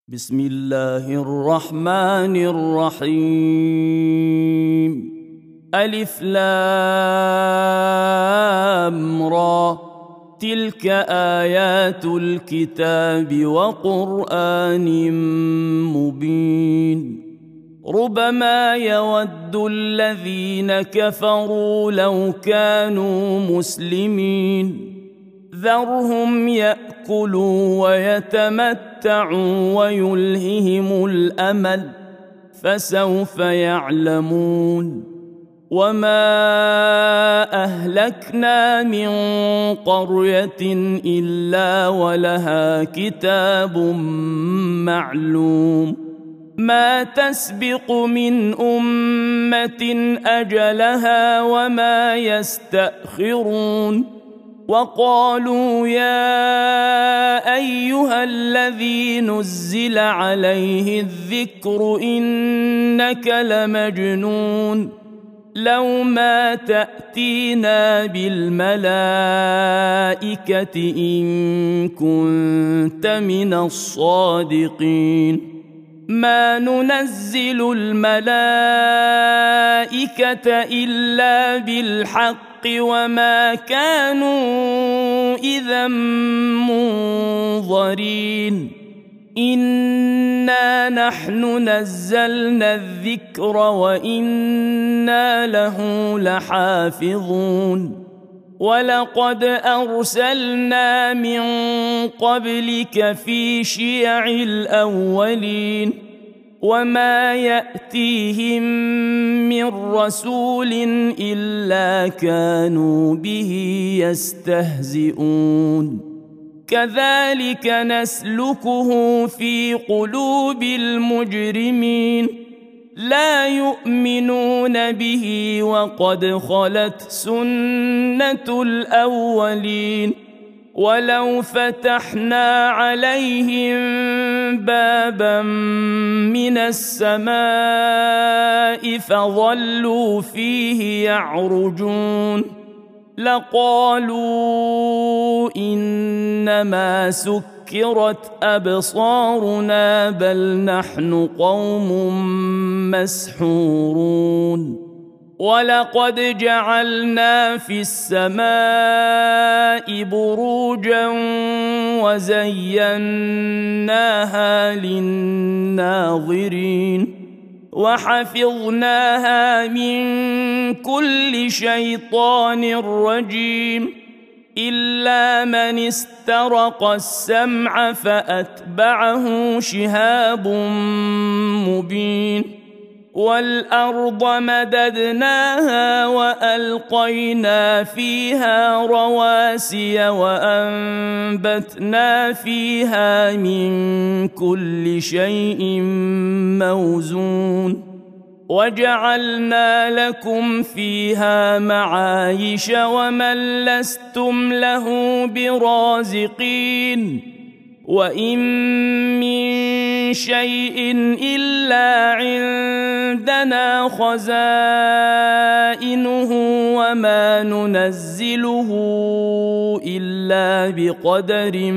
بسم الله الرحمن الرحيم. ألف لام را، تلك آيات الكتاب وقرآن مبين. ربما يود الذين كفروا لو كانوا مسلمين، ذرهم يأكلوا ويتمتعوا ويلههم الأمل، فسوف يعلمون. وما أهلكنا من قرية إلا ولها كتاب معلوم، ما تسبق من أمة أجلها وما يستأخرون. وقالوا يا أيها الذي نزل عليه الذكر إنك لمجنون، لو ما تأتينا بالملائكة إن كنت من الصادقين. ما ننزل الملائكة إلا بالحق وما كانوا إذا منظرين. إنا نحن نزلنا الذكر وإنا له لحافظون. ولقد أرسلنا من قبلك في شيع الأولين، وما يأتيهم من رسول إلا كانوا به يستهزئون. كذلك نسلكه في قلوب المجرمين، لا يؤمنون به وقد خلت سنة الأولين. ولو فتحنا عليهم بابا من السماء فظلوا فيه يعرجون لقالوا إنما سكرت أبصارنا بل نحن قوم مسحورون. ولقد جعلنا في السماء بروجا وزيناها للناظرين، وحفظناها من كل شيطان رجيم، إلا من استرق السمع فأتبعه شهاب مبين. والأرض مددناها وألقينا فيها رواسي وأنبتنا فيها من كل شيء موزون، وجعلنا لكم فيها معايش ومن لستم له برازقين. وإن من شيء إلا عندنا خزائنه وما ننزله إلا بقدر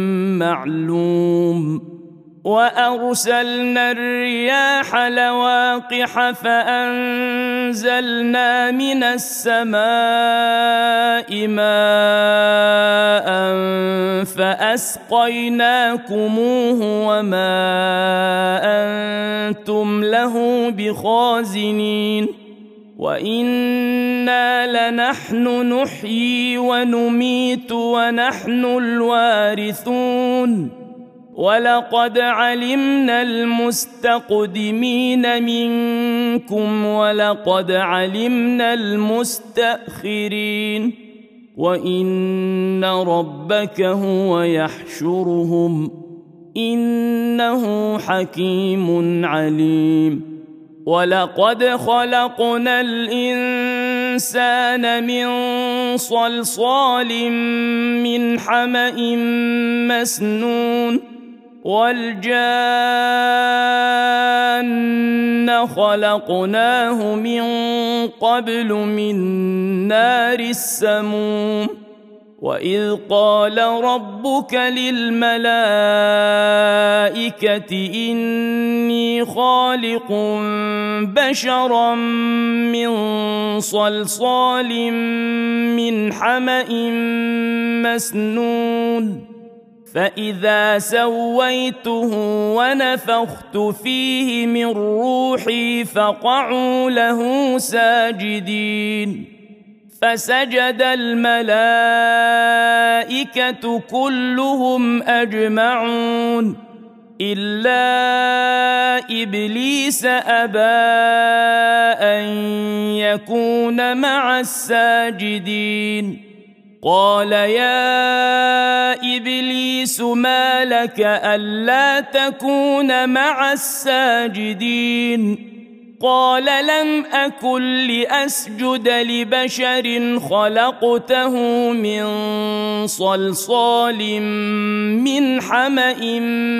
معلوم. وأرسلنا الرياح لواقح فأنزلنا من السماء ماء فأسقيناكموه وما أنتم له بخازنين. وإنا لنحن نحيي ونميت ونحن الوارثون. ولقد علمنا المستقدمين منكم ولقد علمنا المستأخرين، وإن ربك هو يحشرهم إنه حكيم عليم. ولقد خلقنا الإنسان من صلصال من حمأ مسنون، والجان خلقناه من قبل من نار السموم. وإذ قال ربك للملائكة إني خالق بشرا من صلصال من حمأ مسنون فإذا سويته ونفخت فيه من روحي فقعوا له ساجدين فسجد الملائكة كلهم أجمعون إلا إبليس أبى أن يكون مع الساجدين قال يا إبليس ما لك ألا تكون مع الساجدين قال لم أكن لأسجد لبشر خلقته من صلصال من حمأ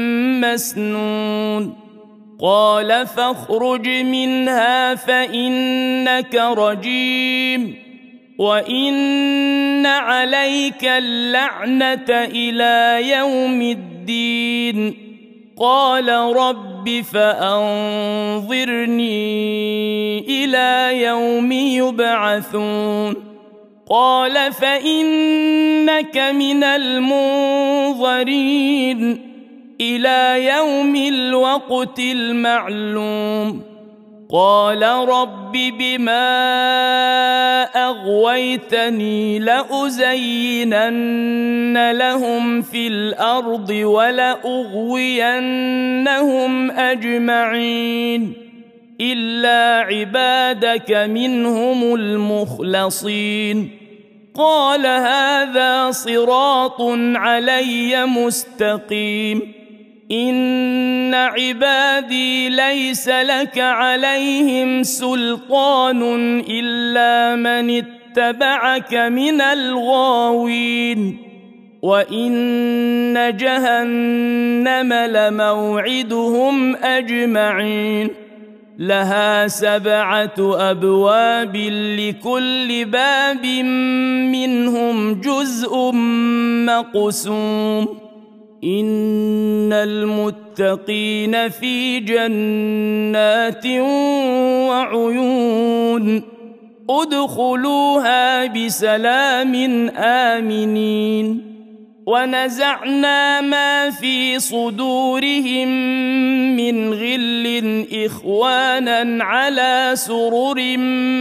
مسنون قال فاخرج منها فإنك رجيم وإن عليك اللعنة إلى يوم الدين قال رب فأنظرني إلى يوم يبعثون قال فإنك من المنظرين إلى يوم الوقت المعلوم قال رب بما أغويتني لأزينن لهم في الأرض ولأغوينهم أجمعين إلا عبادك منهم المخلصين قال هذا صراط علي مستقيم إن عبادي ليس لك عليهم سلطان إلا من اتبعك من الغاوين وإن جهنم لموعدهم أجمعين لها 7 أبواب لكل باب منهم جزء مقسوم إن المتقين في جنات وعيون ادخلوها بسلام آمنين ونزعنا ما في صدورهم من غل إخوانا على سرر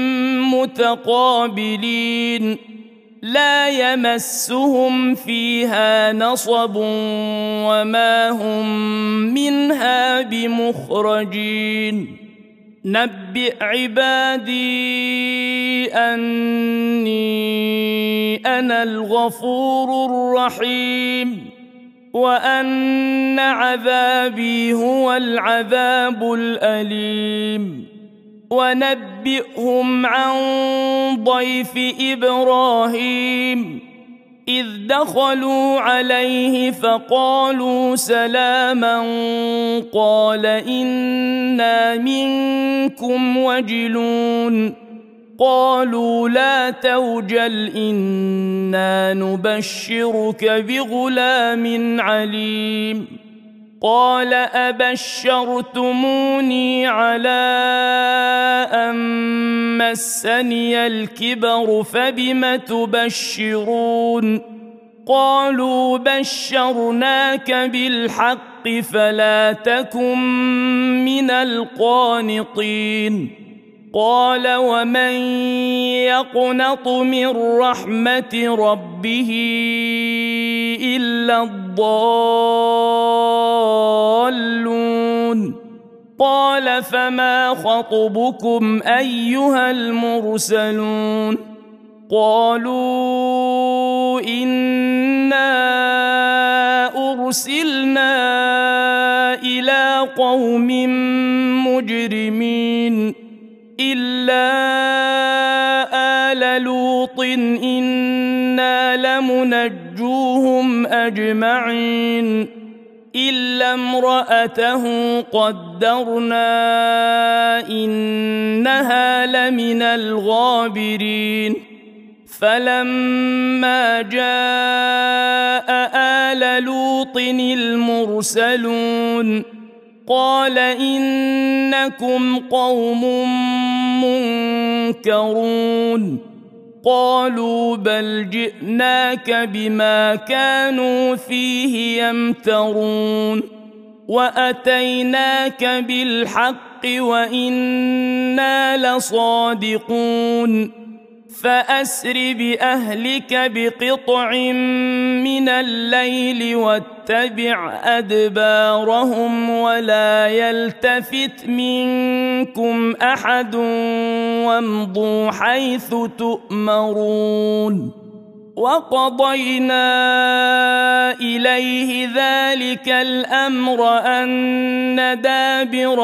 متقابلين لا يمسهم فيها نصب وما هم منها بمخرجين نبئ عبادي أني أنا الغفور الرحيم وأن عذابي هو العذاب الأليم ونبئهم عن ضيف إبراهيم إذ دخلوا عليه فقالوا سلاما قال إنا منكم وجلون قالوا لا توجل إنا نبشرك بغلام عليم قال أبشرتموني على أن مسني الكبر فبم تبشرون قالوا بشرناك بالحق فلا تكن من القانطين قال ومن يقنط من رحمة ربه إلا الضالون قال فما خطبكم أيها المرسلون قالوا إنا أرسلنا إلى قوم مجرمين إلا آل لوط إنا لمنجوهم أجمعين إلا امرأته قدرنا إنها لمن الغابرين فلما جاء آل لوط المرسلون قال إنكم قوم منكرون قالوا بل جئناك بما كانوا فيه يمترون وأتيناك بالحق وإنا لصادقون فأسر بأهلك بقطع من الليل واتبع أدبارهم ولا يلتفت منكم أحد وامضوا حيث تؤمرون وقضينا إليه ذلك الأمر أن دابر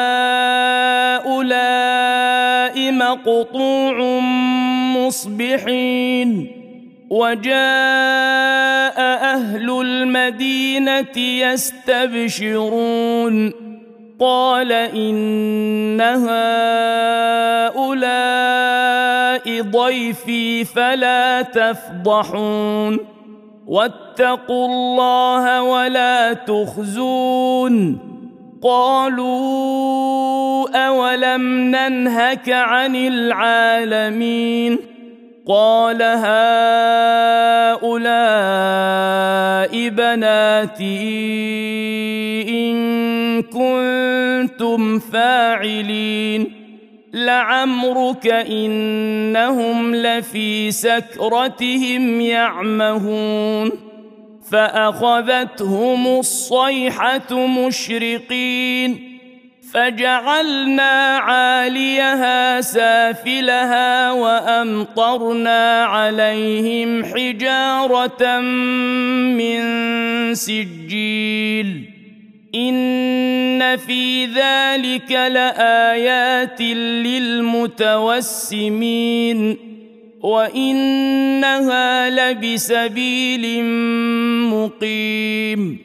هؤلاء مقطوع مصبحين وجاء أهل المدينة يستبشرون قال إن هؤلاء ضيفي فلا تفضحون واتقوا الله ولا تخزون قالوا أولم ننهك عن العالمين قال هؤلاء بناتي إن كنتم فاعلين لعمرك إنهم لفي سكرتهم يعمهون فأخذتهم الصيحة مشرقين فجعلنا عاليها سافلها وأمطرنا عليهم حجارة من سجيل إن في ذلك لآيات للمتوسمين وإنها لبسبيل مقيم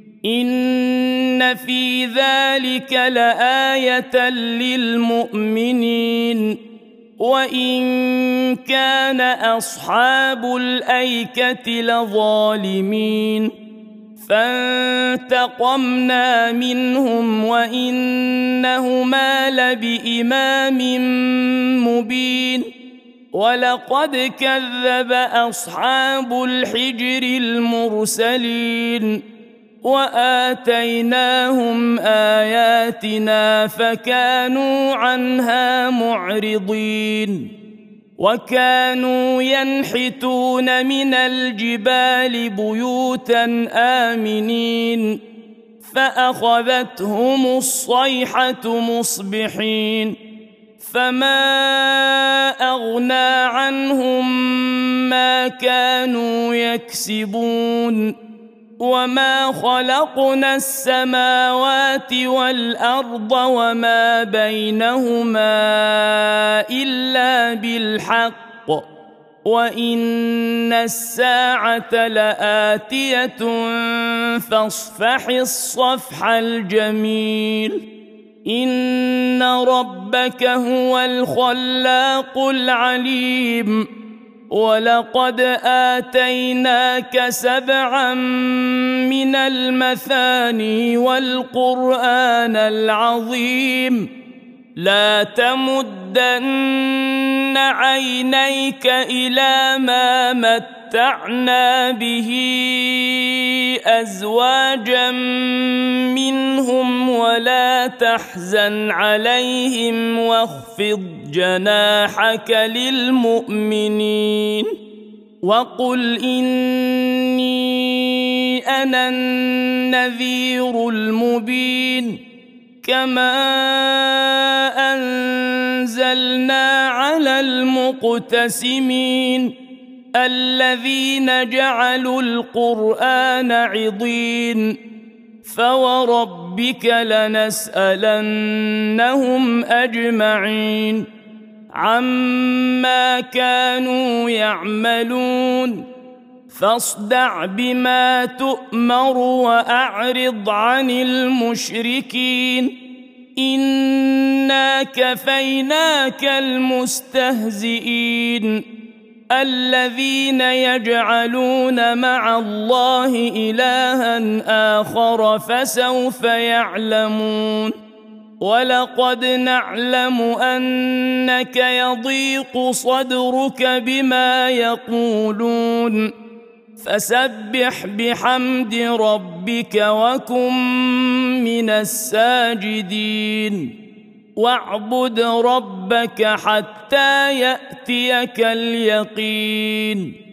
إن في ذلك لآية للمؤمنين وإن كان أصحاب الأيكة لظالمين فانتقمنا منهم وإنهما لبإمام مبين ولقد كذب أصحاب الحجر المرسلين وآتيناهم آياتنا فكانوا عنها معرضين وكانوا ينحتون من الجبال بيوتا آمنين فأخذتهم الصيحة مصبحين فما أغنى عنهم ما كانوا يكسبون وما خلقنا السماوات والأرض وما بينهما إلا بالحق وإن الساعة لآتية فاصفح الصفح الجميل إن ربك هو الخلاق العليم ولقد آتيناك 7 من المثاني والقرآن العظيم لا تمدن عينيك إلى ما متعنا به أزواجا منهم ولا تحزن عليهم واخفض جناحك للمؤمنين وقل إني أنا النذير المبين كما أنزلنا على المقتسمين الذين جعلوا القرآن عضين فوربك لنسألنهم أجمعين عما كانوا يعملون فاصدع بما تؤمر وأعرض عن المشركين إنا كفيناك المستهزئين الذين يجعلون مع الله إلها آخر فسوف يعلمون ولقد نعلم أنك يضيق صدرك بما يقولون فسبح بحمد ربك وكن من الساجدين واعبد ربك حتى يأتيك اليقين